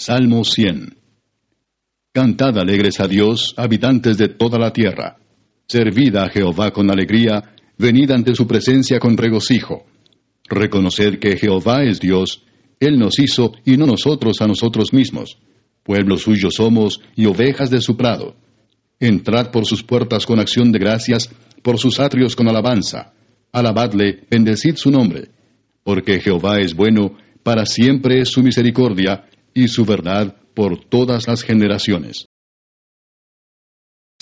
Salmo 100. Cantad alegres a Dios, habitantes de toda la tierra. Servid a Jehová con alegría, venid ante su presencia con regocijo. Reconoced que Jehová es Dios, Él nos hizo y no nosotros a nosotros mismos. Pueblo suyo somos y ovejas de su prado. Entrad por sus puertas con acción de gracias, por sus atrios con alabanza. Alabadle, bendecid su nombre. Porque Jehová es bueno, para siempre es su misericordia, y su verdad por todas las generaciones.